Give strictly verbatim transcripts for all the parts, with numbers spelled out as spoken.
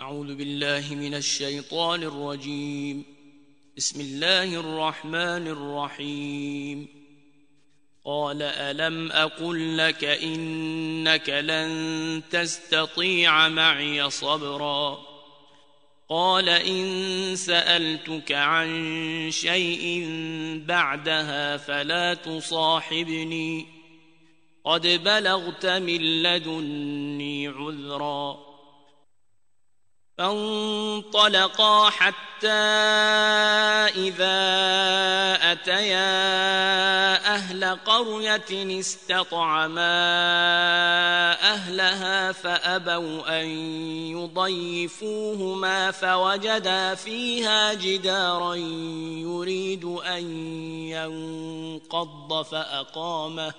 أعوذ بالله من الشيطان الرجيم. بسم الله الرحمن الرحيم. قال ألم أقل لك إنك لن تستطيع معي صبرا قال إن سألتك عن شيء بعدها فلا تصاحبني قد بلغت من لدني عذرا. فانطلقا حتى إذا أتيا أهل قرية استطعما أهلها فأبوا أن يضيفوهما فوجدا فيها جدارا يريد أن ينقض فأقامه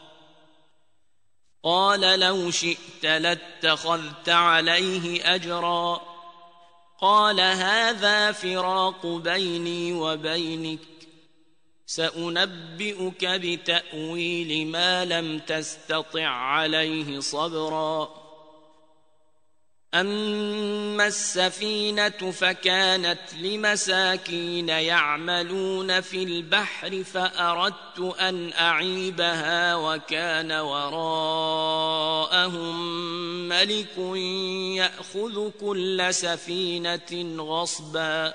قال لو شئت لاتخذت عليه أجرا قال هذا فراق بيني وبينك سأنبئك بتأويل ما لم تستطع عليه صبرا. أما السفينة فكانت لمساكين يعملون في البحر فأردت أن أعيبها وكان وراءهم ملك يأخذ كل سفينة غصبا.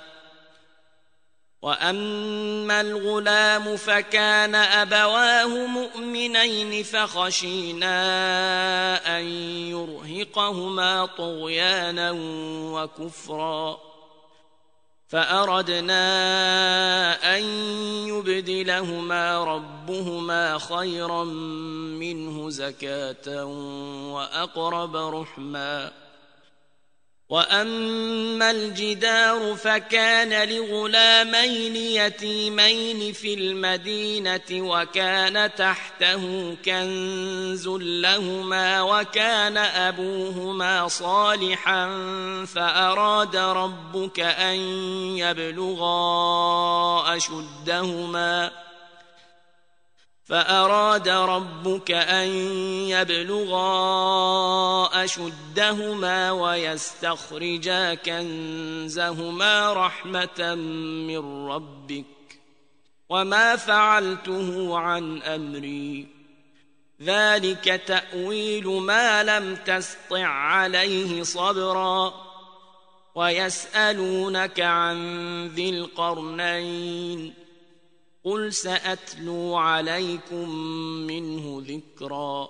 وأما الغلام فكان أبواه مؤمنين فخشينا أن يرهقهما طغيانا وكفرا فأردنا أن يبدلهما ربهما خيرا منه زكاة وأقرب رحما. وأما الجدار فكان لغلامين يتيمين في المدينة وكان تحته كنز لهما وكان أبوهما صالحا فأراد ربك أن يبلغا أشدهما فأراد ربك أن يبلغا أشدهما ويستخرجا كنزهما رحمة من ربك وما فعلته عن أمري ذلك تأويل ما لم تسطع عليه صبرا. ويسألونك عن ذي القرنين قل سأتلو عليكم منه ذكرا.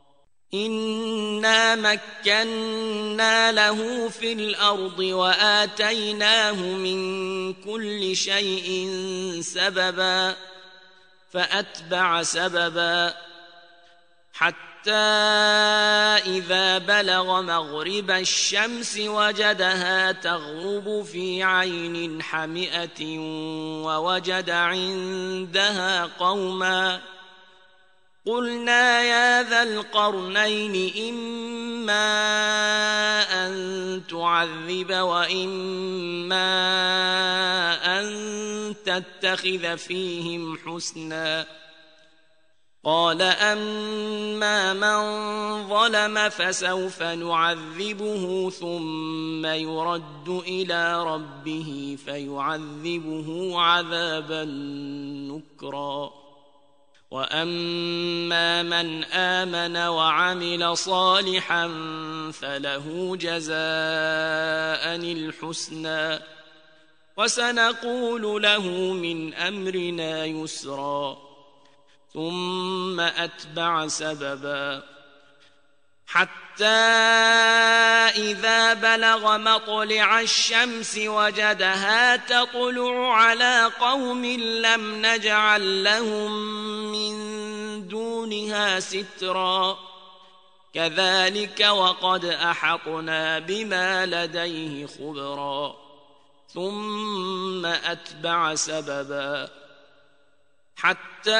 إنا مكنا له في الأرض وآتيناه من كل شيء سببا فأتبع سببا حتى إذا بلغ مغرب الشمس وجدها تغرب في عين حمئة ووجد عندها قوما قلنا يا ذا القرنين إما أن تعذب وإما أن تتخذ فيهم حسنا قال أما من ظلم فسوف نعذبه ثم يرد إلى ربه فيعذبه عذابا نكرا وأما من آمن وعمل صالحا فله جزاء الحسنى وسنقول له من أمرنا يسرا. ثم أتبع سببا حتى إذا بلغ مطلع الشمس وجدها تطلع على قوم لم نجعل لهم من دونها سترا كذلك وقد أحطنا بما لديه خبرا. ثم أتبع سببا حتى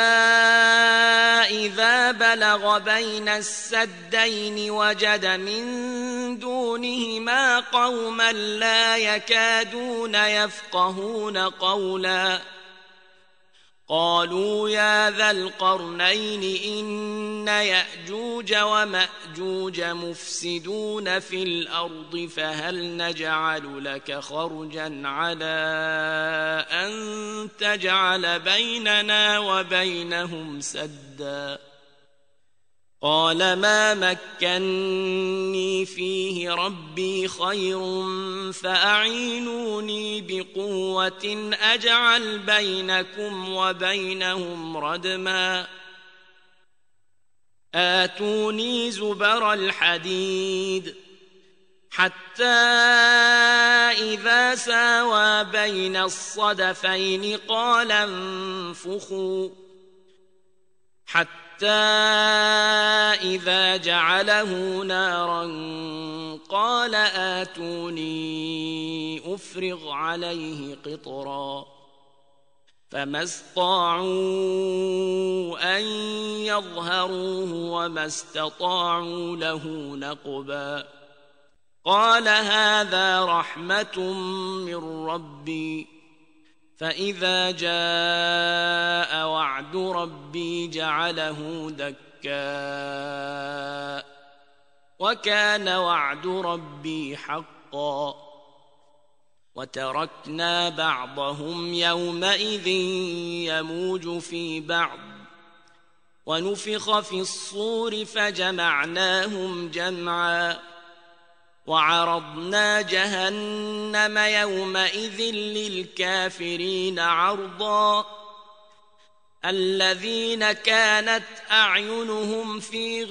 إذا بلغ بين السدين وجد من دونهما قوما لا يكادون يفقهون قولا قالوا يا ذا القرنين إن يأجوج ومأجوج مفسدون في الأرض فهل نجعل لك خرجا على أن تجعل بيننا وبينهم سدا قال ما مكني فيه ربي خير فأعينوني بقوة أجعل بينكم وبينهم ردما آتوني زبر الحديد حتى إذا ساوى بين الصدفين قال انفخوا حتى حتى إذا جعله نارا قال آتوني أفرغ عليه قطرا فما استطاعوا أن يظهروه وما استطاعوا له نقبا قال هذا رحمة من ربي فإذا جاء وعد ربي جعله دكا وكان وعد ربي حقا وتركنا بعضهم يومئذ يموج في بعض ونفخ في الصور فجمعناهم جمعا وعرضنا جهنم يومئذ للكافرين عرضا الذين كانت أعينهم في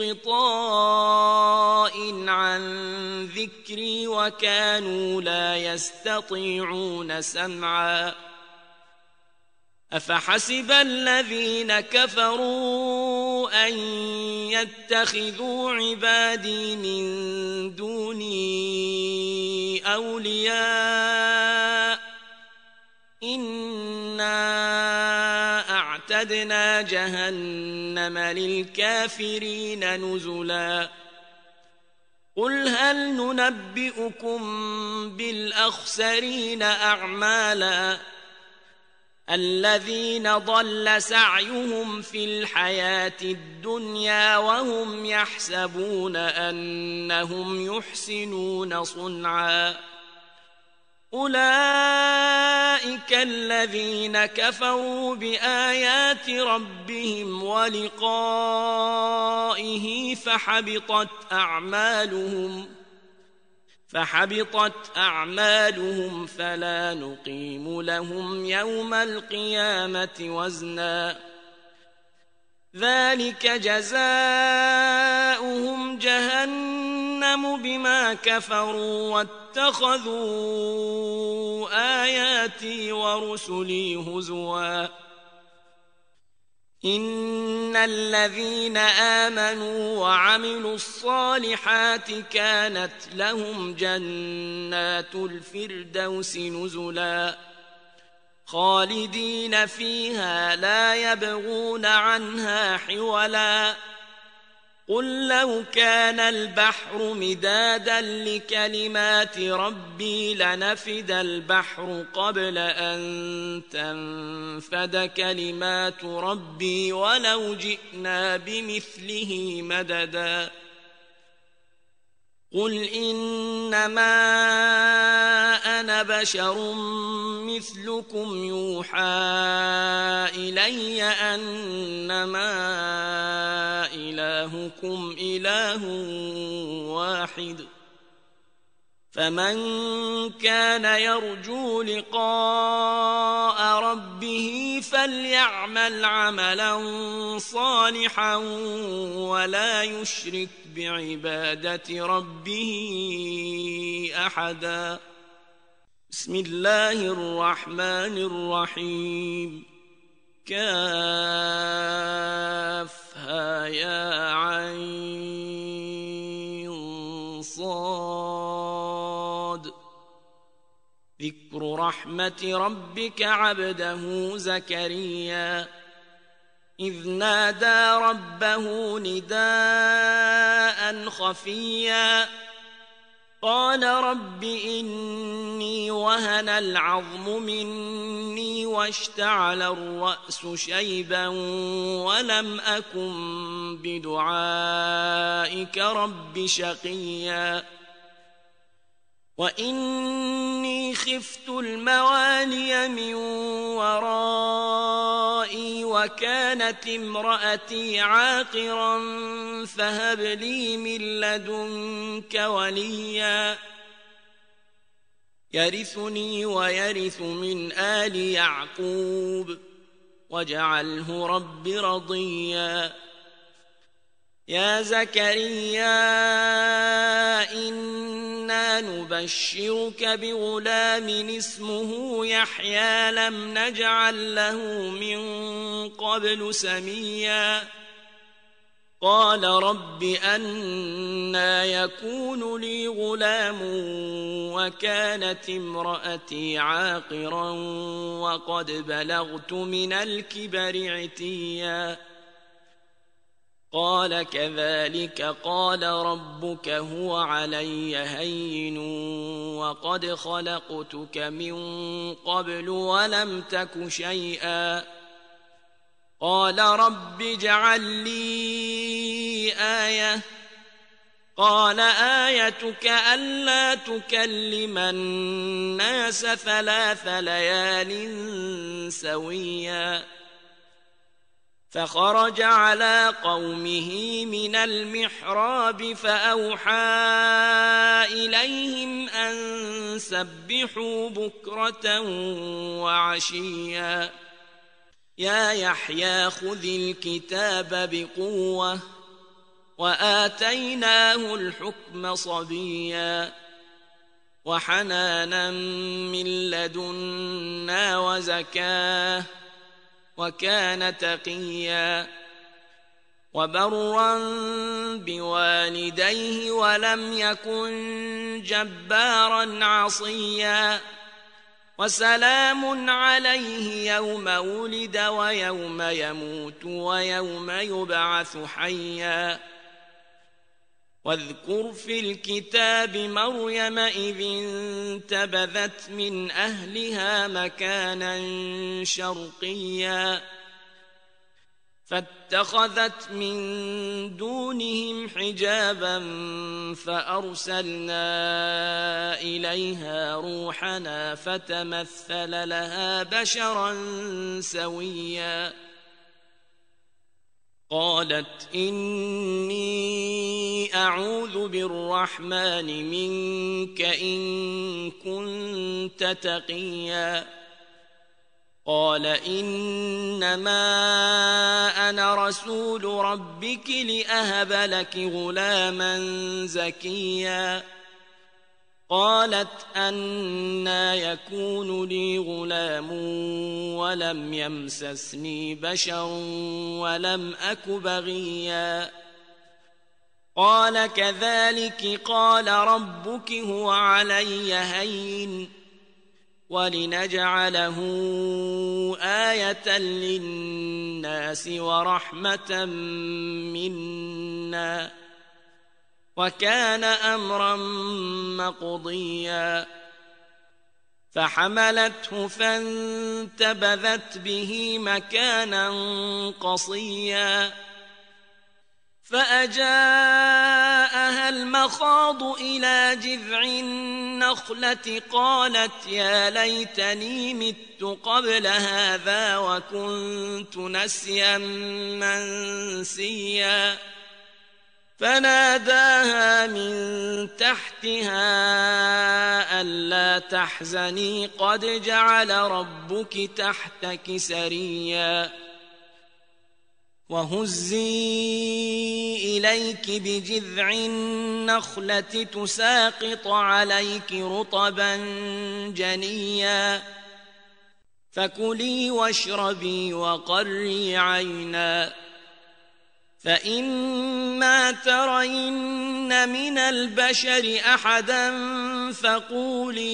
غطاء عن ذكري وكانوا لا يستطيعون سمعا أفحسب الذين كفروا أن يتخذوا عبادي من دوني أولياء إنا أعتدنا جهنم للكافرين نزلا قل هل ننبئكم بالأخسرين أعمالا الذين ضل سعيهم في الحياة الدنيا وهم يحسبون أنهم يحسنون صنعا أولئك الذين كفروا بآيات ربهم ولقائه فحبطت أعمالهم فحبطت أعمالهم فلا نقيم لهم يوم القيامة وزنا ذلك جزاؤهم جهنم بما كفروا واتخذوا آياتي ورسلي هزوا إن الذين آمنوا وعملوا الصالحات كانت لهم جنات الفردوس نزلا خالدين فيها لا يبغون عنها حولا قل لو كان البحر مدادا لكلمات ربي لنفد البحر قبل أن تنفد كلمات ربي ولو جئنا بمثله مددا قل إنما أنا بشر مثلكم يوحى إلي أنما إلهكم إله واحد فمن كان يرجو لقاء ربه فليعمل عملا صالحا ولا يشرك بعبادة ربه أحدا بسم الله الرحمن الرحيم كافها يا عين صاد ذكر رحمة ربك عبده زكريا إذ نادى ربه نداء خفيا قال رب إني وهن العظم مني واشتعل الرأس شيبا ولم أكن بدعائك رب شقيا وإني خفت الموالي من ورائي وكانت امرأتي عاقرا فهب لي من لدنك وليا يرثني ويرث من آل يعقوب واجعله رب رضيا يا زكريا إنا نبشرك بغلام اسمه يحيى لم نجعل له من قبل سميا قال رب أنى يكون لي غلام وكانت امرأتي عاقرا وقد بلغت من الكبر عتيا قال كذلك قال ربك هو علي هين وقد خلقتك من قبل ولم تك شيئا قال رب اجعل لي آية قال آيتك ألا تكلم الناس ثلاث ليال سويا فخرج على قومه من المحراب فأوحى إليهم أن سبحوا بكرة وعشيا يا يحيى خذ الكتاب بقوة وآتيناه الحكم صبيا وحنانا من لدنا وزكاه وكان تقيا وبرا بوالديه ولم يكن جبارا عصيا وسلام عليه يوم ولد ويوم يموت ويوم يبعث حيا واذكر في الكتاب مريم إذ انتبذت من أهلها مكانا شرقيا فاتخذت من دونهم حجابا فأرسلنا إليها روحنا فتمثل لها بشرا سويا قالت إني أعوذ بالرحمن منك إن كنت تقيا قال إنما أنا رسول ربك لأهب لك غلاما زكيا قالت أنى يكون لي غلام ولم يمسسني بشر ولم أك بغيا قال كذلك قال ربك هو علي هين ولنجعله آية للناس ورحمة منا وكان أمرا مقضيا فحملته فانتبذت به مكانا قصيا فأجاءها المخاض إلى جذع النخلة قالت يا ليتني مت قبل هذا وكنت نسيا منسيا فناداها من تحتها ألا تحزني قد جعل ربك تحتك سريا وهزي إليك بجذع النخلة تساقط عليك رطبا جنيا فكلي واشربي وقري عينا فإما ترين من البشر أحدا فقولي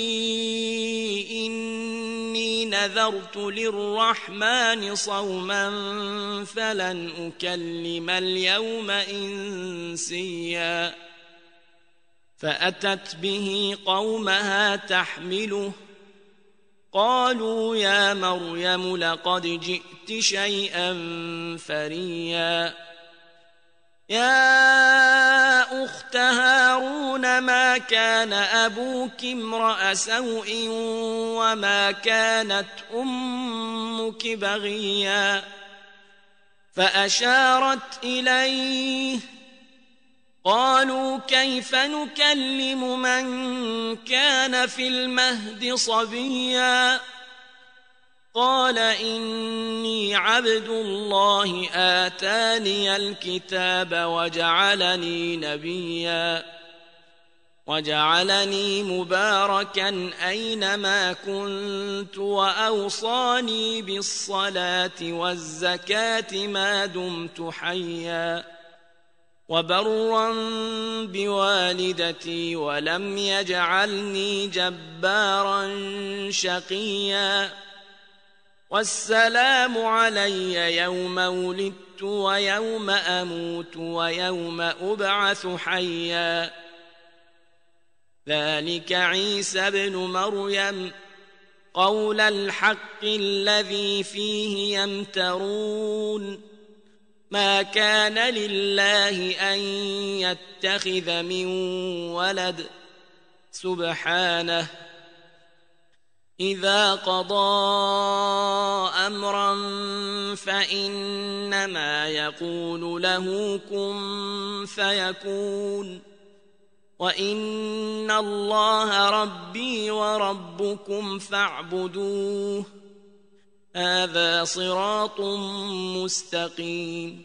إني نذرت للرحمن صوما فلن أكلم اليوم إنسيا فأتت به قومها تحمله قالوا يا مريم لقد جئت شيئا فريا يا أخت هارون ما كان أبوك امرأ سوء وما كانت أمك بغيا فأشارت إليه قالوا كيف نكلم من كان في المهد صبيا قال إني عبد الله آتاني الكتاب وجعلني نبيا وجعلني مباركا أينما كنت وأوصاني بالصلاة والزكاة ما دمت حيا وبرا بوالدتي ولم يجعلني جبارا شقيا والسلام علي يوم ولدت ويوم أموت ويوم أبعث حيا ذلك عيسى ابن مريم قول الحق الذي فيه يمترون ما كان لله أن يتخذ من ولد سبحانه إذا قضى أمرا فإنما يقول له كن فيكون وإن الله ربي وربكم فاعبدوه هذا صراط مستقيم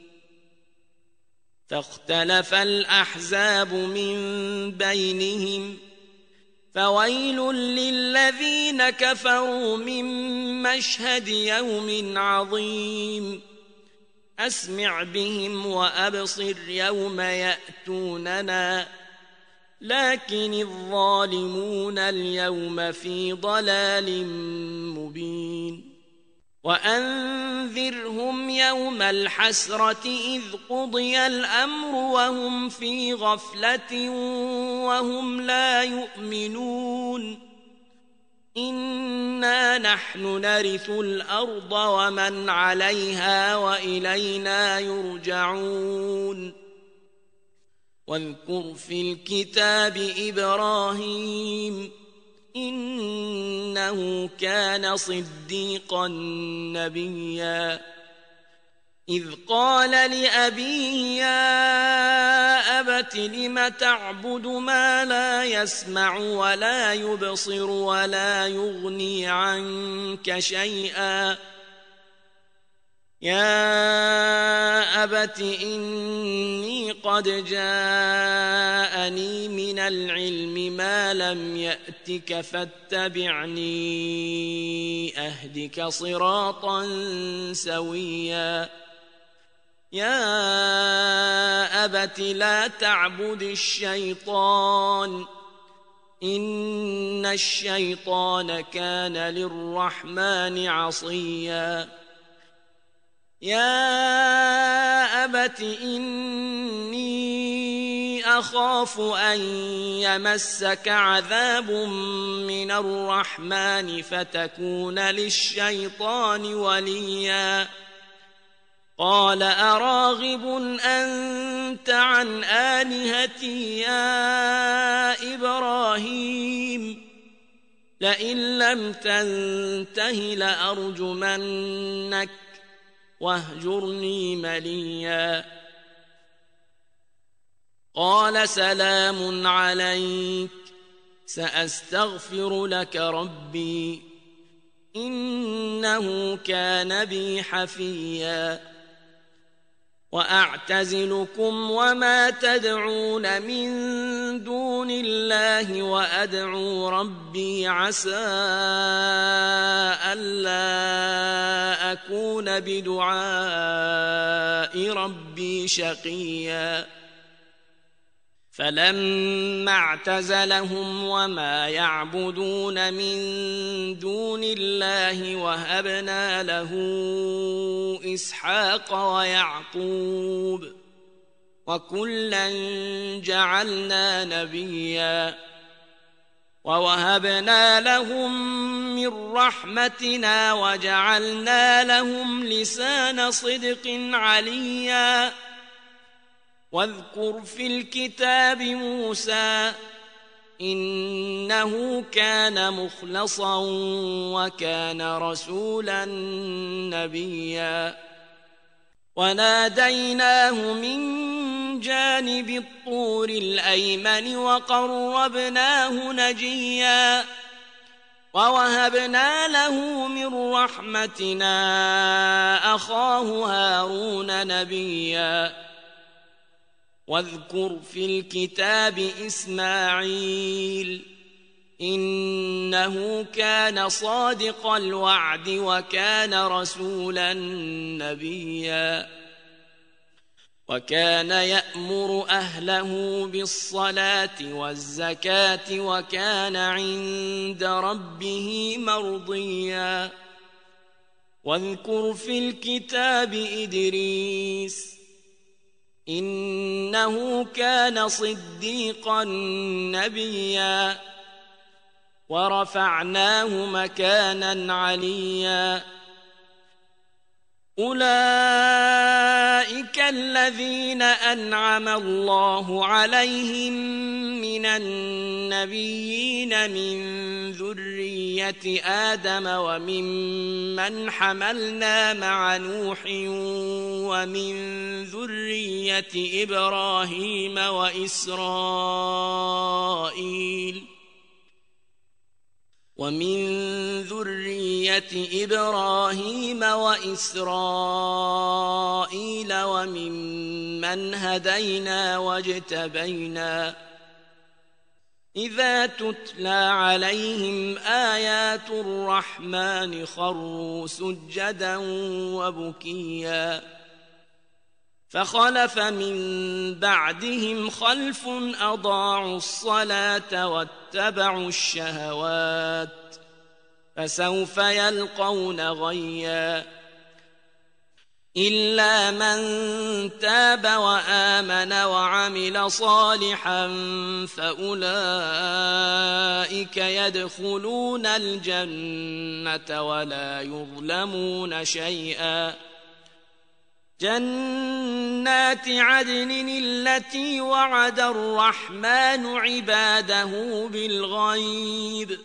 فاختلف الأحزاب من بينهم فويل للذين كفروا من مشهد يوم عظيم أسمع بهم وأبصر يوم يأتوننا لكن الظالمون اليوم في ضلال مبين وأنذرهم يوم الحسرة إذ قضي الأمر وهم في غفلة وهم لا يؤمنون إنا نحن نرث الأرض ومن عليها وإلينا يرجعون واذكر في الكتاب إبراهيم إنه كان صديقا نبيا إذ قال لأبيه يا أبت لم تعبد ما لا يسمع ولا يبصر ولا يغني عنك شيئا يا أبت إني قد جاءني من العلم ما لم يأتك فاتبعني أهدك صراطا سويا يا أبت لا تعبد الشيطان إن الشيطان كان للرحمن عصيا يا أبت إني أخاف أن يمسك عذاب من الرحمن فتكون للشيطان وليا قال أراغب أنت عن آلهتي يا إبراهيم لئن لم تنته لأرجمنك واهجرني مليا قال سلام عليك سأستغفر لك ربي إنه كان بي حفيا وأعتزلكم وما تدعون من دون الله وأدعو ربي عسى ألا أكون بدعاء ربي شقيا فلما اعتزلهم وما يعبدون من دون الله وهبنا له إسحاق ويعقوب وكلا جعلنا نبيا ووهبنا لهم من رحمتنا وجعلنا لهم لسان صدق عليا واذكر في الكتاب موسى إنه كان مخلصا وكان رسولا نبيا وناديناه من جانب الطور الأيمن وقربناه نجيا ووهبنا له من رحمتنا أخاه هارون نبيا واذكر في الكتاب إسماعيل إنه كان صادق الوعد وكان رسولا نبيا وكان يأمر أهله بالصلاة والزكاة وكان عند ربه مرضيا واذكر في الكتاب إدريس إنه كان صديقا نبيا ورفعناه مكانا عليا أولئك الذين أنعم الله عليهم من النبيين من ذرية آدم وممن حملنا مع نوح ومن ذرية إبراهيم وإسرائيل ومن ذرية إبراهيم وإسرائيل وممن هدينا واجتبينا إذا تتلى عليهم آيات الرحمن خروا سجدا وبكيا فخلف من بعدهم خلف أضاعوا الصلاة واتبعوا الشهوات فسوف يلقون غيا إلا من تاب وآمن وعمل صالحا فأولئك يدخلون الجنة ولا يظلمون شيئا جنات عدن التي وعد الرحمن عباده بالغيب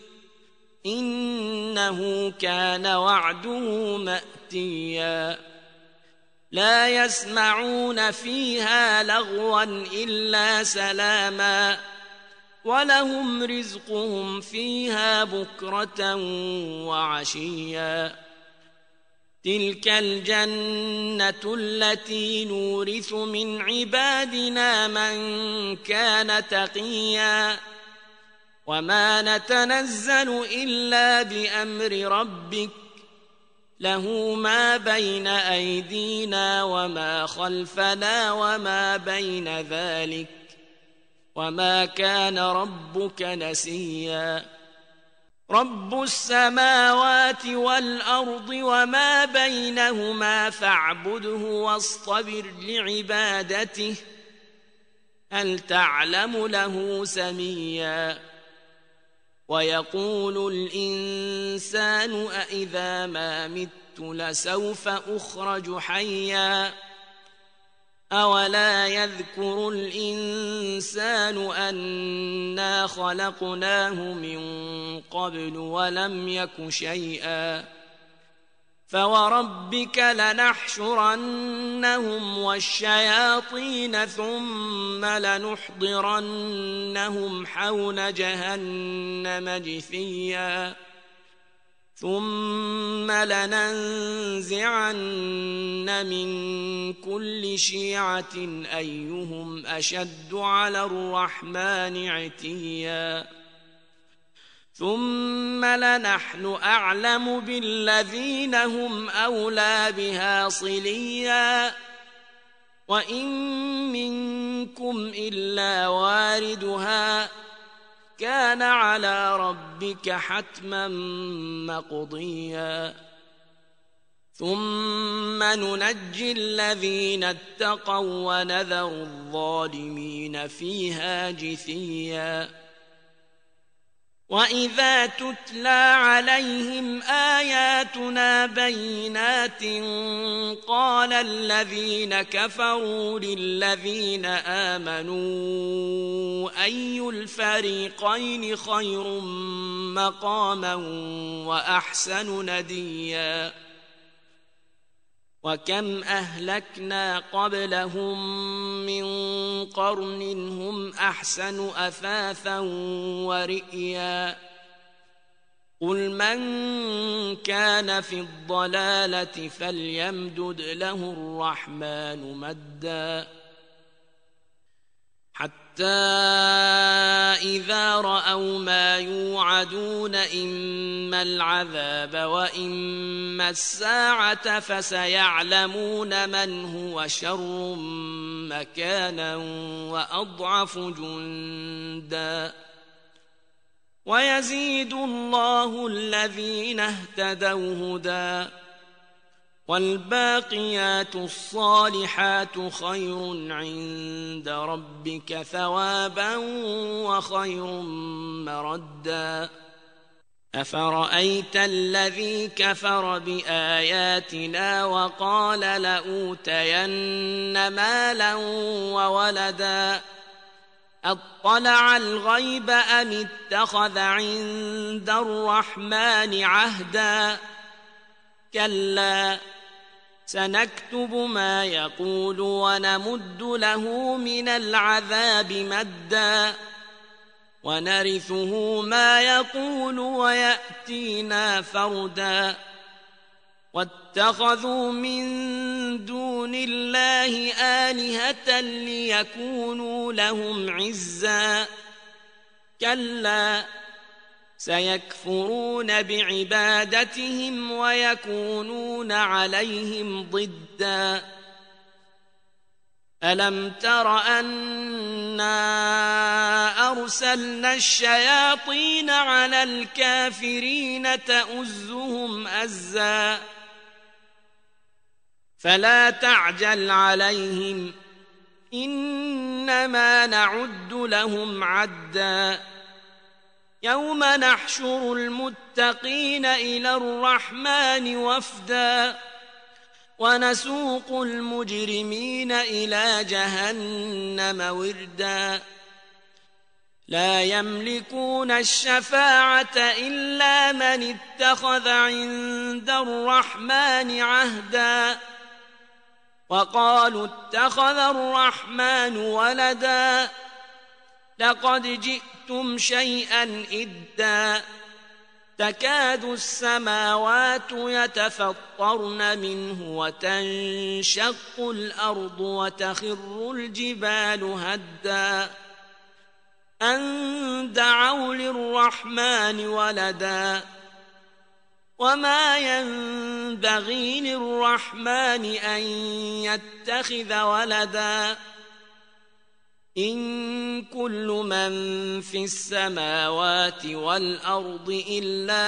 إنه كان وعده مأتيا لا يسمعون فيها لغوا إلا سلاما ولهم رزقهم فيها بكرة وعشيا تلك الجنة التي نورث من عبادنا من كان تقيا وما نتنزل إلا بأمر ربك له ما بين أيدينا وما خلفنا وما بين ذلك وما كان ربك نسيا رب السماوات والأرض وما بينهما فاعبده واصطبر لعبادته هل تعلم له سميا ويقول الإنسان أإذا ما مت لسوف أخرج حيا أولا يذكر الإنسان أنا خلقناه من قبل ولم يك شيئا فوربك لنحشرنهم والشياطين ثم لنحضرنهم حول جهنم جثيا ثم لننزعن من كل شيعة أيهم أشد على الرحمن عتيا ثم لنحن أعلم بالذين هم أولى بها صليا وإن منكم إلا واردها كان على ربك حتما مقضيا ثم ننجي الذين اتقوا ونذر الظالمين فيها جثيا وإذا تتلى عليهم آياتنا بينات قال الذين كفروا للذين آمنوا أي الفريقين خير مقاما وأحسن نديا وكم أهلكنا قبلهم من قرن هم أحسن أثاثا ورئيا قل من كان في الضلالة فليمدد له الرحمن مدا حتى إذا رأوا ما يوعدون إما العذاب وإما الساعة فسيعلمون من هو شر مكانا وأضعف جندا ويزيد الله الذين اهتدوا هدى والباقيات الصالحات خير عند ربك ثوابا وخير مردا أفرأيت الذي كفر بآياتنا وقال لأوتين مالا وولدا أطلع الغيب أم اتخذ عند الرحمن عهدا كلا سنكتب ما يقول ونمد له من العذاب مدا ونرثه ما يقول ويأتينا فردا واتخذوا من دون الله آلهة ليكونوا لهم عزا كلا سيكفرون بعبادتهم ويكونون عليهم ضدا ألم تر أنا أرسلنا الشياطين على الكافرين تؤزهم أزا فلا تعجل عليهم إنما نعد لهم عدا يوم نحشر المتقين إلى الرحمن وفدا ونسوق المجرمين إلى جهنم وردا لا يملكون الشفاعة إلا من اتخذ عند الرحمن عهدا وقالوا اتخذ الرحمن ولدا لقد جئتم شيئا إدا تكاد السماوات يتفطرن منه وتنشق الأرض وتخر الجبال هدا أن دعوا للرحمن ولدا وما ينبغي للرحمن أن يتخذ ولدا إن كل من في السماوات والأرض إلا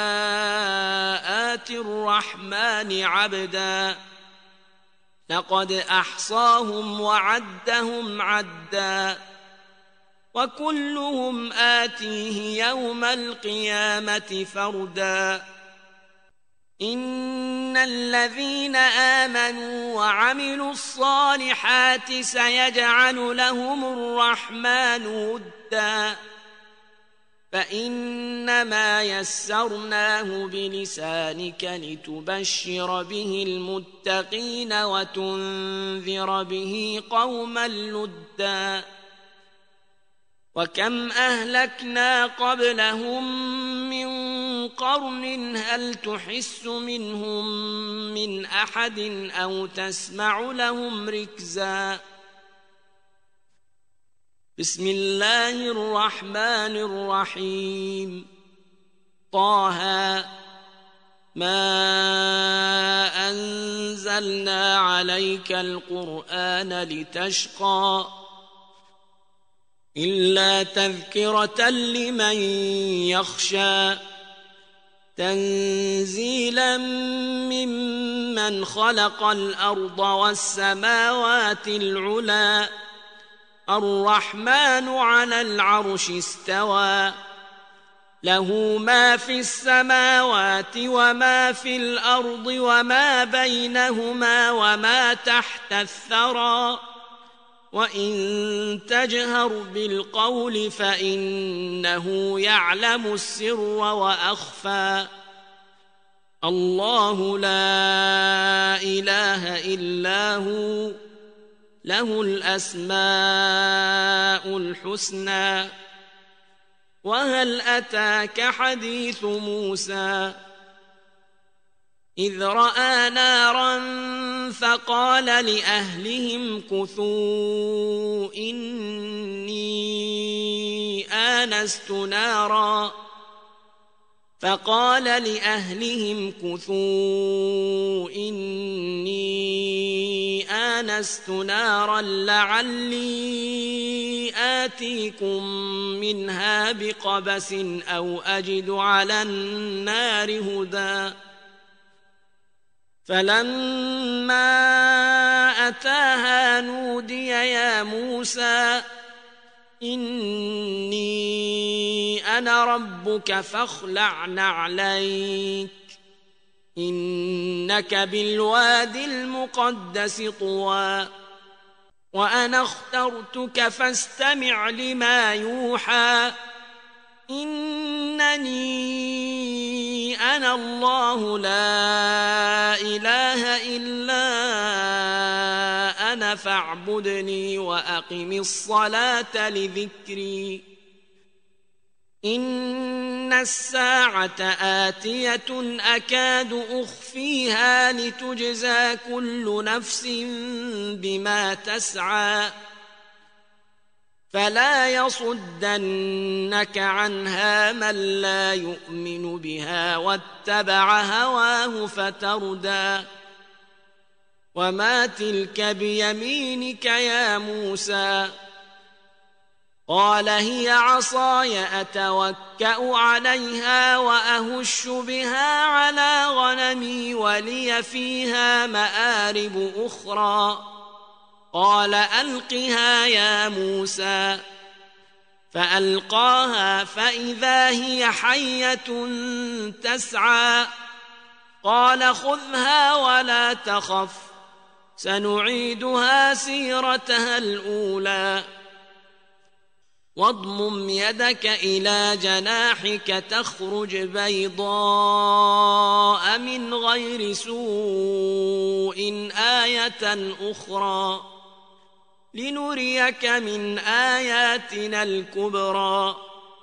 آتي الرحمن عبدا لقد أحصاهم وعدهم عدا وكلهم آتيه يوم القيامة فردا إن الذين آمنوا وعملوا الصالحات سيجعل لهم الرحمن ودا فإنما يسرناه بلسانك لتبشر به المتقين وتنذر به قوما لدا وكم أهلكنا قبلهم من قرن هل تحس منهم من أحد أو تسمع لهم ركزا بسم الله الرحمن الرحيم طه ما أنزلنا عليك القرآن لتشقى إلا تذكرة لمن يخشى تنزيلا ممن خلق الأرض والسماوات العلى الرحمن على العرش استوى له ما في السماوات وما في الأرض وما بينهما وما تحت الثرى وإن تجهر بالقول فإنه يعلم السر وأخفى الله لا إله إلا هو له الأسماء الحسنى وهل أتاك حديث موسى إذ رأى نارا فقال لأهلهم كثوا إني آنست نارا فقال لأهلهم كثوا إني آنست نارا لعلي آتيكم منها بقبس أو أجد على النار هدى فلما أتاها نودي يا موسى إني أنا ربك فاخلع نعليك إنك بالواد المقدس طوى وأنا اخترتك فاستمع لما يوحى إنني أنا الله لا إله إلا أنا فاعبدني وأقم الصلاة لذكري إن الساعة آتية أكاد أخفيها لتجزى كل نفس بما تسعى فلا يصدنك عنها من لا يؤمن بها واتبع هواه فتردى وما تلك بيمينك يا موسى قال هي عصاي أتوكأ عليها وأهش بها على غنمي ولي فيها مآرب أخرى قال ألقها يا موسى فألقاها فإذا هي حية تسعى قال خذها ولا تخف سنعيدها سيرتها الأولى واضمم يدك إلى جناحك تخرج بيضاء من غير سوء آية أخرى لنريك من آياتنا الكبرى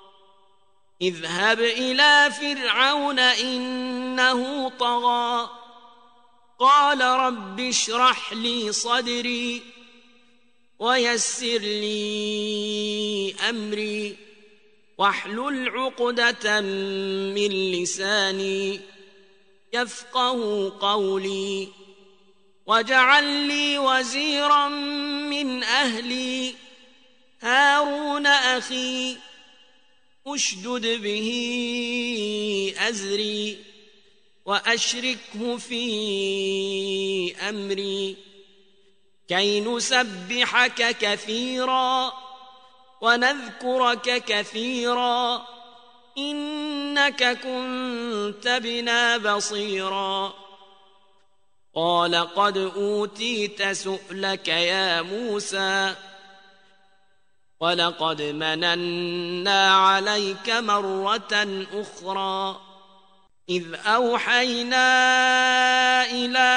اذهب إلى فرعون إنه طغى قال رب اشرح لي صدري ويسر لي أمري واحلل عقدة من لساني يفقه قولي واجعل لي وزيرا من أهلي هارون أخي أشدد به أزري وأشركه في أمري كي نسبحك كثيرا ونذكرك كثيرا إنك كنت بنا بصيرا قال قد أوتيت سؤلك يا موسى ولقد مننا عليك مرة أخرى إذ أوحينا إلى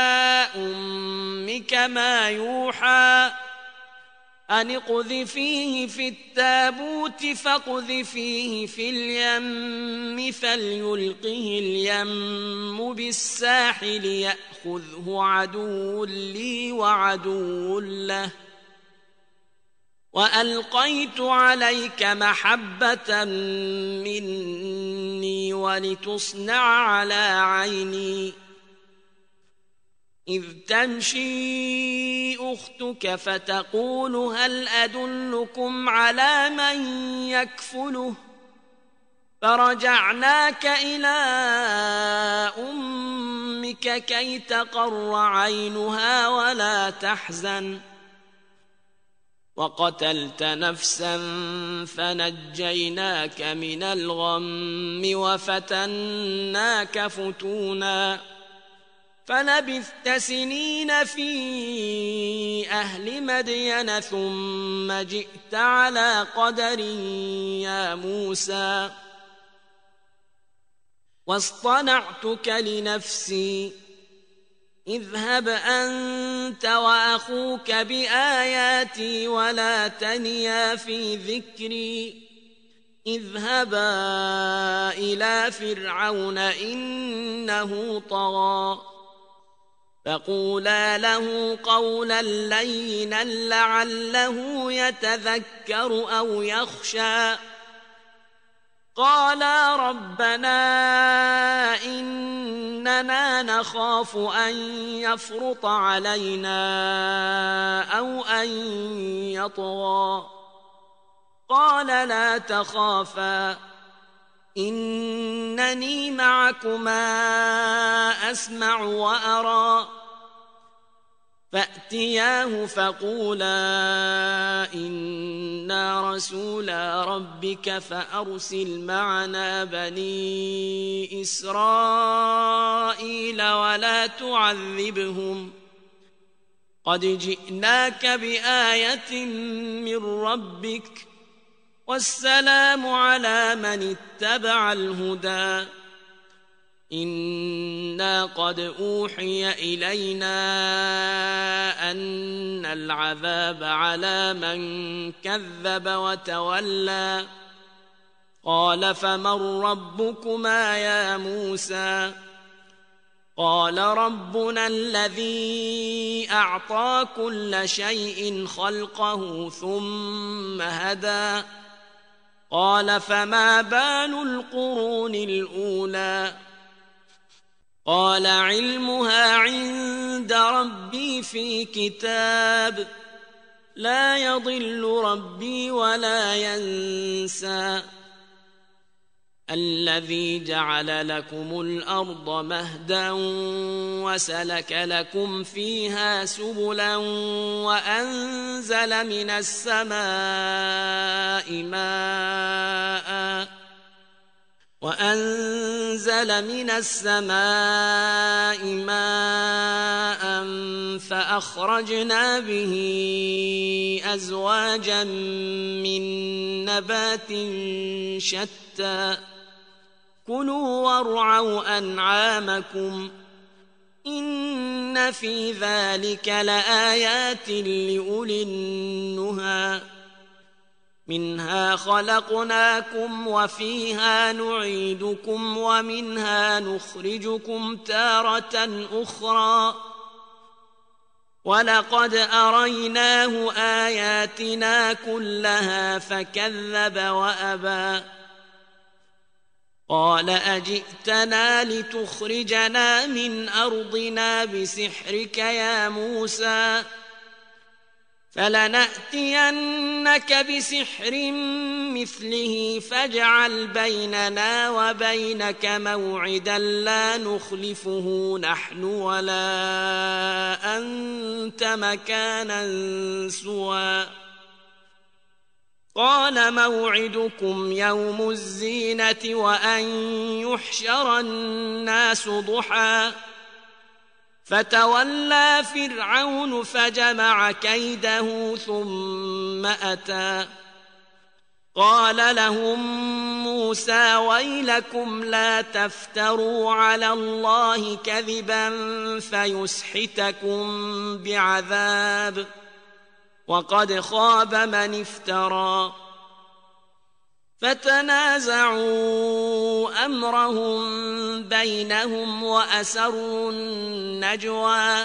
أمك ما يوحى أن اقذفيه في التابوت فاقذفيه في اليم فليلقه اليم بالساحل يأخذه عدو لي وعدو له وألقيت عليك محبة مني ولتصنع على عيني إذ تمشي أختك فتقول هل أدلكم على من يكفله فرجعناك إلى أمك كي تقر عينها ولا تحزن وقتلت نفسا فنجيناك من الغم وفتناك فتونا فلبثت سنين في أهل مدين ثم جئت على قدر يا موسى واصطنعتك لنفسي اذهب أنت وأخوك بآياتي ولا تنيا في ذكري اذهبا إلى فرعون إنه طغى فقولا له قولا لينا لعله يتذكر أو يخشى قالا ربنا إننا نخاف أن يفرط علينا أو أن يطغى قال لا تخافا إنني معكما أسمع وأرى فأتياه فقولا إنا رسولا ربك فأرسل معنا بني إسرائيل ولا تعذبهم قد جئناك بآية من ربك والسلام على من اتبع الهدى إنا قد أوحي إلينا أن العذاب على من كذب وتولى قال فمن ربكما يا موسى قال ربنا الذي أعطى كل شيء خلقه ثم هدى قال فما بال القرون الأولى قال علمها عند ربي في كتاب لا يضل ربي ولا ينسى الذي جعل لكم الأرض مهدا وسلك لكم فيها سبلا وأنزل من السماء ماء وأنزل من السماء ماء فأخرجنا به أزواجا من نبات شتى كلوا وارعوا أنعامكم إن في ذلك لآيات لأولي النهى منها خلقناكم وفيها نعيدكم ومنها نخرجكم تارة أخرى ولقد أريناه آياتنا كلها فكذب وأبى قال أجئتنا لتخرجنا من أرضنا بسحرك يا موسى فلنأتينك بسحر مثله فاجعل بيننا وبينك موعدا لا نخلفه نحن ولا أنت مكانا سوى قال موعدكم يوم الزينة وأن يحشر الناس ضحى فتولى فرعون فجمع كيده ثم أتى قال لهم موسى ويلكم لا تفتروا على الله كذبا فيسحتكم بعذاب وقد خاب من افترى فتنازعوا أمرهم بينهم وأسروا النجوى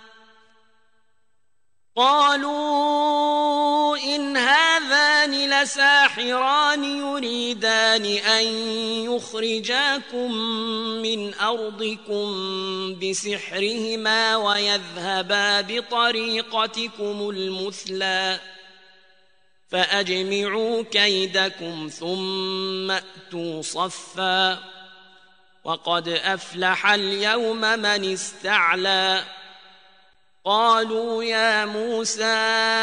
قالوا إن هذان لساحران يريدان أن يخرجاكم من أرضكم بسحرهما ويذهبا بطريقتكم المثلى فأجمعوا كيدكم ثم أتوا صفا وقد أفلح اليوم من استعلى قالوا يا موسى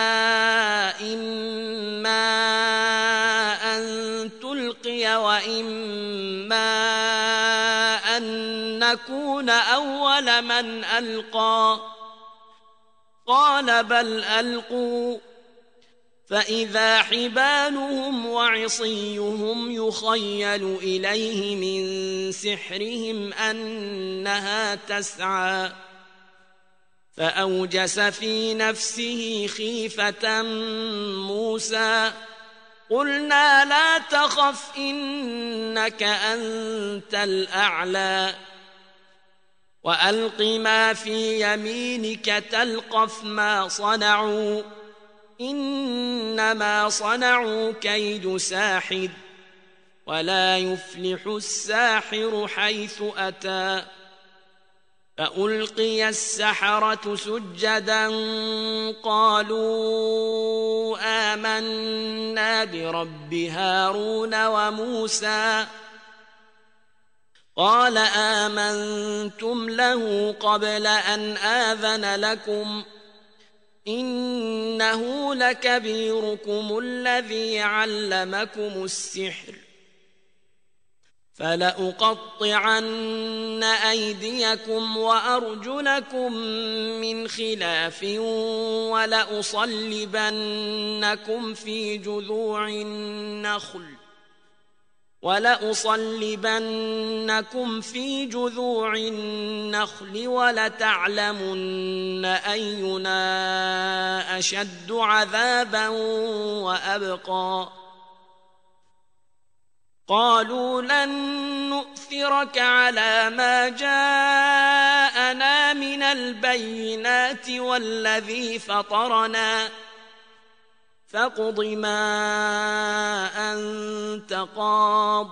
إما أن تلقي وإما أن نكون أول من ألقى قال بل ألقوا فإذا حبالهم وعصيهم يخيل إليه من سحرهم أنها تسعى فأوجس في نفسه خيفة موسى قلنا لا تخف إنك أنت الأعلى وألق ما في يمينك تلقف ما صنعوا إنما صنعوا كيد ساحر ولا يفلح الساحر حيث أتى فألقي السحرة سجدا قالوا آمنا برب هارون وموسى قال آمنتم له قبل أن آذن لكم إنه لكبيركم الذي علمكم السحر فلأقطعن أيديكم وأرجلكم من خلاف ولأصلبنكم في جذوع النخل ولأصلبنكم في جذوع النخل ولتعلمن أينا أشد عذابا وأبقى قالوا لن نؤثرك على ما جاءنا من البينات والذي فطرنا فاقض ما أنت قاض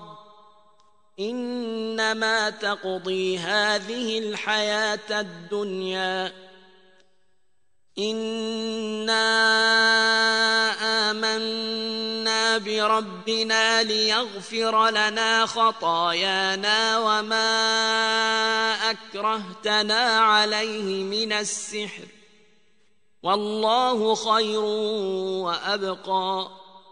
إنما تقضي هذه الحياة الدنيا إنا آمنا بربنا ليغفر لنا خطايانا وما أكرهتنا عليه من السحر والله خير وأبقى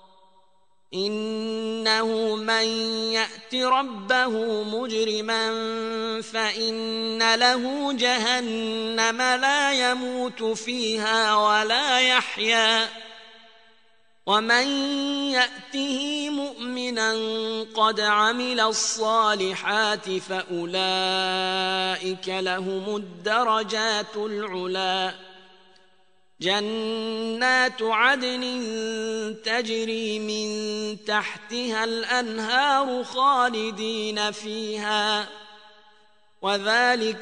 إنه من يأت ربه مجرما فإن له جهنم لا يموت فيها ولا يحيا ومن يأته مؤمنا قد عمل الصالحات فأولئك لهم الدرجات العلى جنات عدن تجري من تحتها الأنهار خالدين فيها وذلك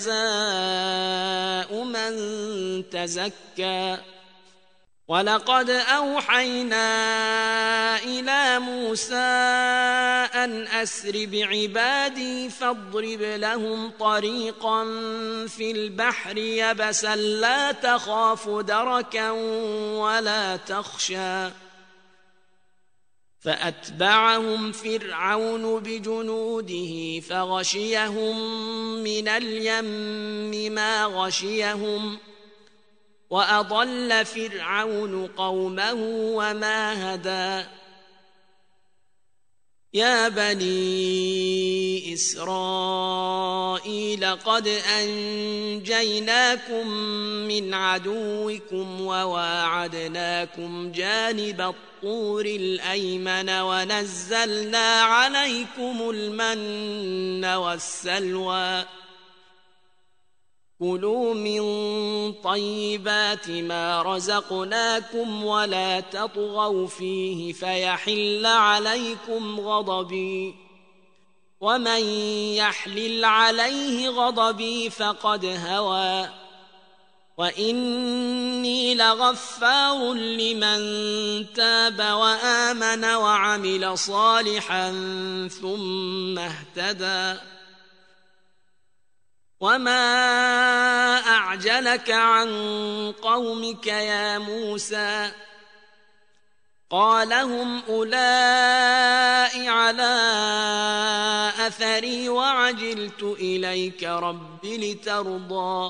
جزاء من تزكى ولقد أوحينا إلى موسى أن أسر بعبادي فاضرب لهم طريقا في البحر يبسا لا تخاف دركا ولا تخشى فأتبعهم فرعون بجنوده فغشيهم من اليم ما غشيهم وأضل فرعون قومه وما هدى يا بني إسرائيل قد أنجيناكم من عدوكم وواعدناكم جانب الطور الأيمن ونزلنا عليكم المن والسلوى كلوا من طيبات ما رزقناكم ولا تطغوا فيه فيحل عليكم غضبي ومن يحلل عليه غضبي فقد هوى وإني لغفار لمن تاب وآمن وعمل صالحا ثم اهتدى وما أعجلك عن قومك يا موسى قال هم أولئك على أثري وعجلت إليك رب لترضى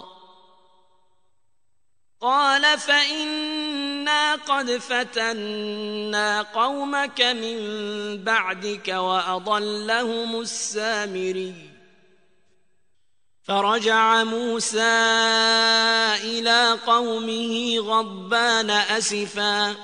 قال فإنا قد فتنا قومك من بعدك وأضلهم السامري فرجع موسى إلى قومه غضبان أسفا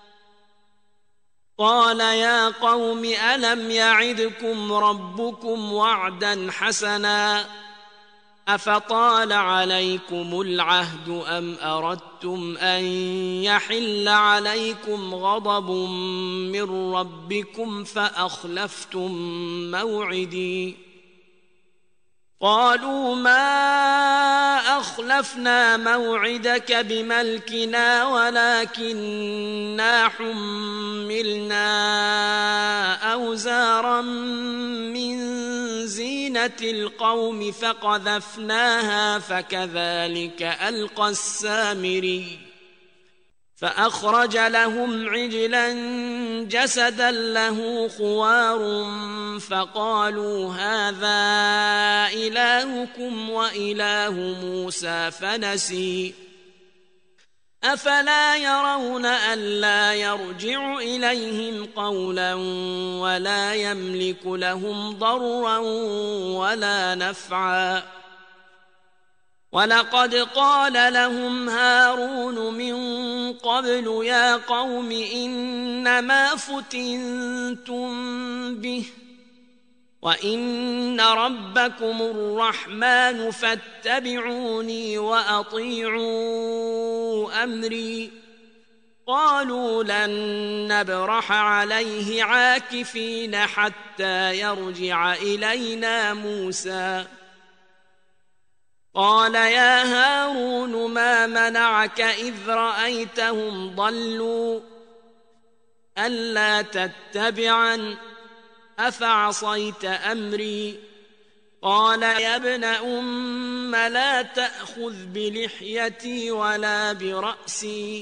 قال يا قوم ألم يعدكم ربكم وعدا حسنا أفطال عليكم العهد أم أردتم أن يحل عليكم غضب من ربكم فأخلفتم موعدي قالوا ما أخلفنا موعدك بملكنا ولكننا حملنا أوزارا من زينة القوم فقذفناها فكذلك ألقى السامري فأخرج لهم عجلا جسدا له خوار فقالوا هذا إلهكم وإله موسى فنسي أفلا يرون ألا يرجع إليهم قولا ولا يملك لهم ضرا ولا نفعا ولقد قال لهم هارون من قبل يا قوم إنما فتنتم به وإن ربكم الرحمن فاتبعوني وأطيعوا أمري قالوا لن نبرح عليه عاكفين حتى يرجع إلينا موسى قال يا هارون ما منعك إذ رأيتهم ضلوا ألا تتبعن أفعصيت أمري قال يا ابن أم لا تأخذ بلحيتي ولا برأسي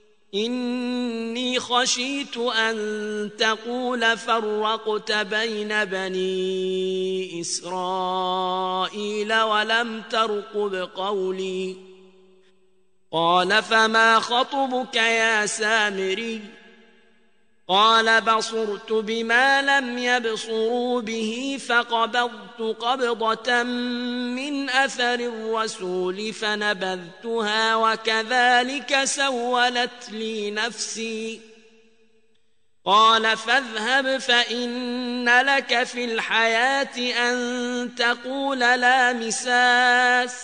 إني خشيت أن تقول فرقت بين بني إسرائيل ولم ترقب قولي قال فما خطبك يا سامري قال بصرت بما لم يبصروا به فقبضت قبضة من أثر الرسول فنبذتها وكذلك سولت لي نفسي قال فاذهب فإن لك في الحياة أن تقول لا مساس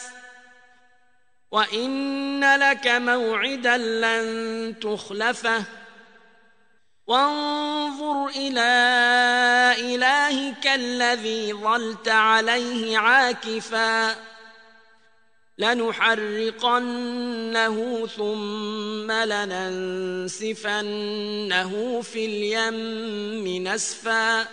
وإن لك موعدا لن تخلفه وانظر إلى إلهك الذي ظلت عليه عاكفا لنحرقنه ثم لننسفنه في اليم نسفا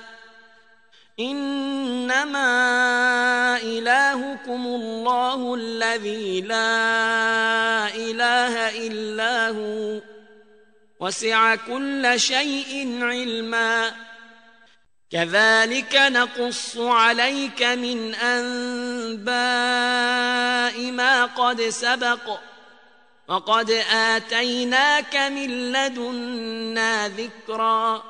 إنما إلهكم الله الذي لا إله إلا هو وسع كل شيء علما كذلك نقص عليك من أنباء ما قد سبق وقد آتيناك من لدنا ذكرا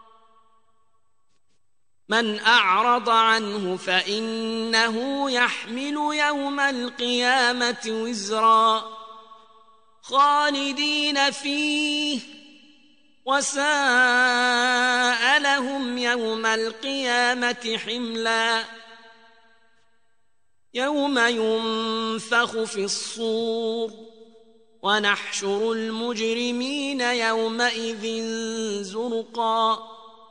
من أعرض عنه فإنه يحمل يوم القيامة وزرا خالدين فيه وساء لهم يوم القيامة حملا يوم ينفخ في الصور ونحشر المجرمين يومئذ زرقا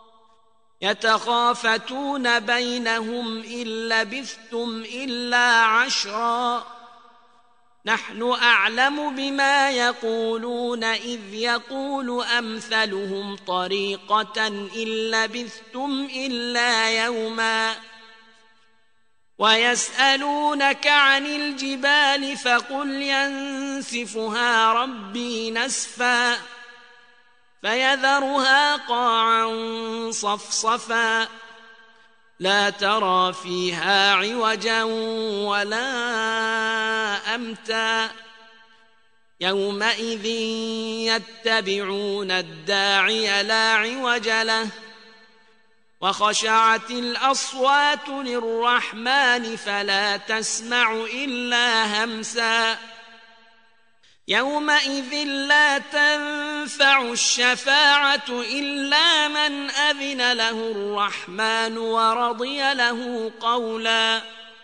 يتخافتون بينهم إن لبثتم إلا عشرا نحن أعلم بما يقولون إذ يقول أمثلهم طريقة إن لبثتم إلا يوما ويسألونك عن الجبال فقل ينسفها ربي نسفا فيذرها قاعا صفصفا لا ترى فيها عوجا ولا أمتا يومئذ يتبعون الداعي لا عوج له وخشعت الأصوات للرحمن فلا تسمع إلا همسا يومئذ لا تنفع الشفاعة إلا من أذن له الرحمن ورضي له قولا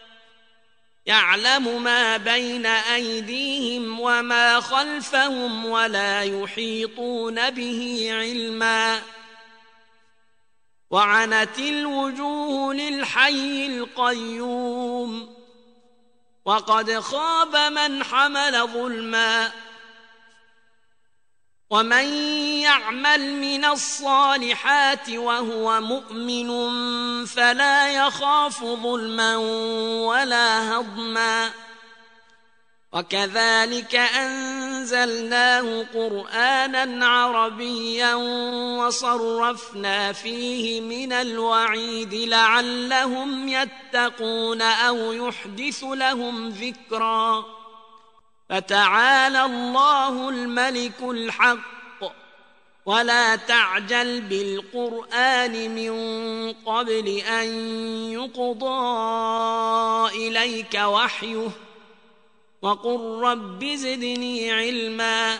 يعلم ما بين أيديهم وما خلفهم ولا يحيطون به علما وعنت الوجوه للحي القيوم وقد خاب من حمل ظلما ومن يعمل من الصالحات وهو مؤمن فلا يخاف ظلما ولا هضما وكذلك أنزلناه قرآنا عربيا وصرفنا فيه من الوعيد لعلهم يتقون أو يحدث لهم ذكرا فتعالى الله الملك الحق ولا تعجل بالقرآن من قبل أن يقضى إليك وحيه وقل رب زدني علما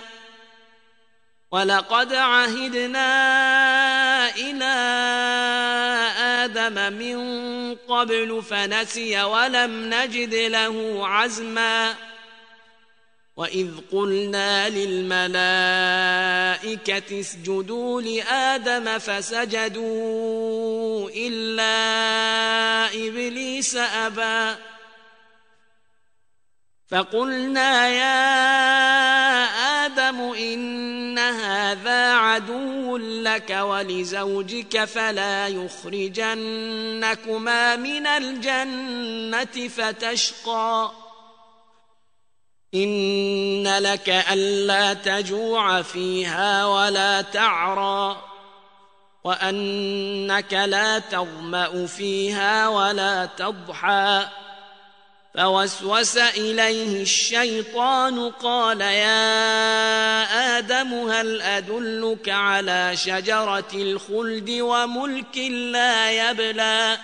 ولقد عهدنا إلى آدم من قبل فنسي ولم نجد له عزما وإذ قلنا للملائكة اسجدوا لآدم فسجدوا إلا إبليس أبى فقلنا يا آدم إن هذا عدو لك ولزوجك فلا يخرجنكما من الجنة فتشقى إن لك ألا تجوع فيها ولا تعرى وأنك لا تظمأ فيها ولا تضحى فوسوس إليه الشيطان قال يا آدم هل أدلك على شجرة الخلد وملك لا يبلى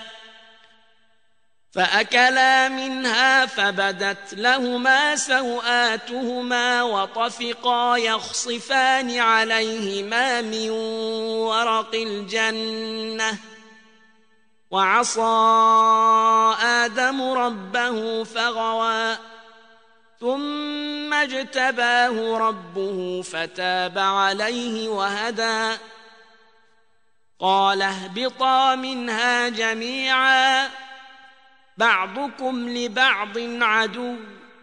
فأكلا منها فبدت لهما سوآتهما وطفقا يخصفان عليهما من ورق الجنة وعصى آدم ربه فغوى ثم اجتباه ربه فتاب عليه وهدى قال اهبطا منها جميعا بعضكم لبعض عدو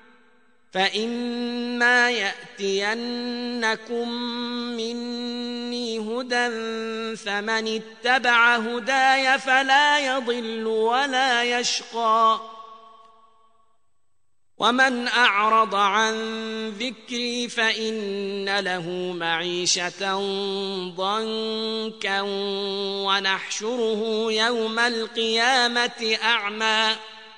فإما يأتينكم مني هدى فمن اتبع هداي فلا يضل ولا يشقى ومن أعرض عن ذكري فإن له معيشة ضنكا ونحشره يوم القيامة أعمى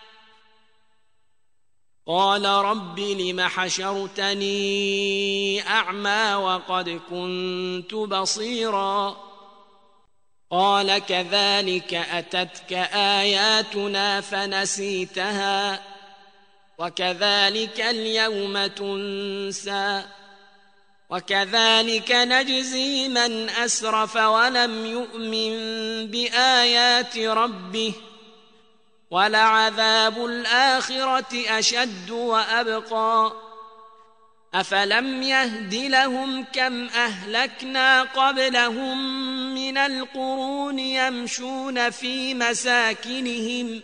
قال رب لم حشرتني أعمى وقد كنت بصيرا قال كذلك أتتك آياتنا فنسيتها وكذلك اليوم تنسى وكذلك نجزي من أسرف ولم يؤمن بآيات ربه ولعذاب الآخرة أشد وأبقى أفلم يهد لهم كم أهلكنا قبلهم من القرون يمشون في مساكنهم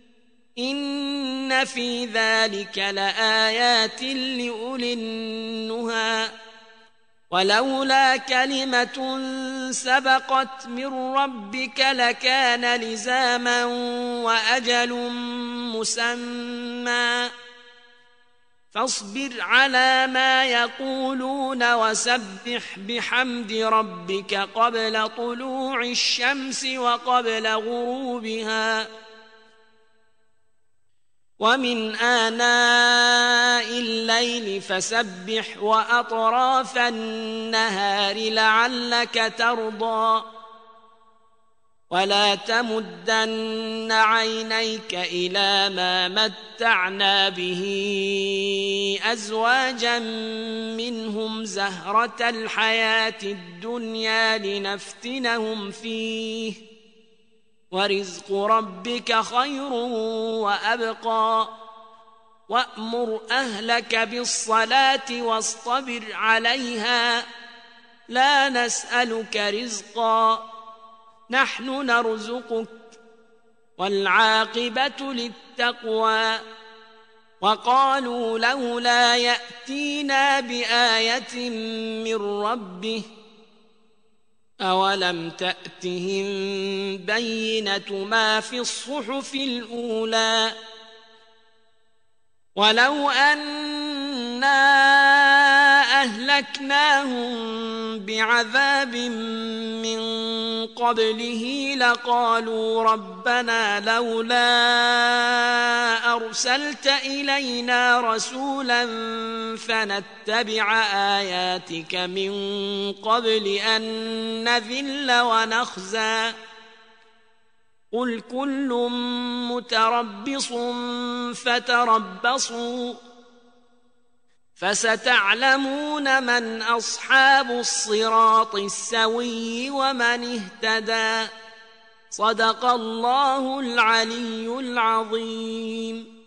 إن في ذلك لآيات لأولي النهى ولولا كلمة سبقت من ربك لكان لزاما وأجل مسمى فاصبر على ما يقولون وسبح بحمد ربك قبل طلوع الشمس وقبل غروبها ومن آناء الليل فسبح وأطراف النهار لعلك ترضى ولا تمدن عينيك إلى ما متعنا به أزواجا منهم زهرة الحياة الدنيا لنفتنهم فيه ورزق ربك خير وأبقى وأمر أهلك بالصلاة واصطبر عليها لا نسألك رزقا نحن نرزقك والعاقبة للتقوى وقالوا لولا يأتينا بآية من ربه أولم تأتهم بينة ما في الصحف الأولى ولو أنا أهلكناهم بعذاب من قبله لقالوا ربنا لولا أرسلت إلينا رسولا فنتبع آياتك من قبل أن نذل ونخزى قل كل متربص فتربصوا فستعلمون من أصحاب الصراط السوي ومن اهتدى صدق الله العلي العظيم.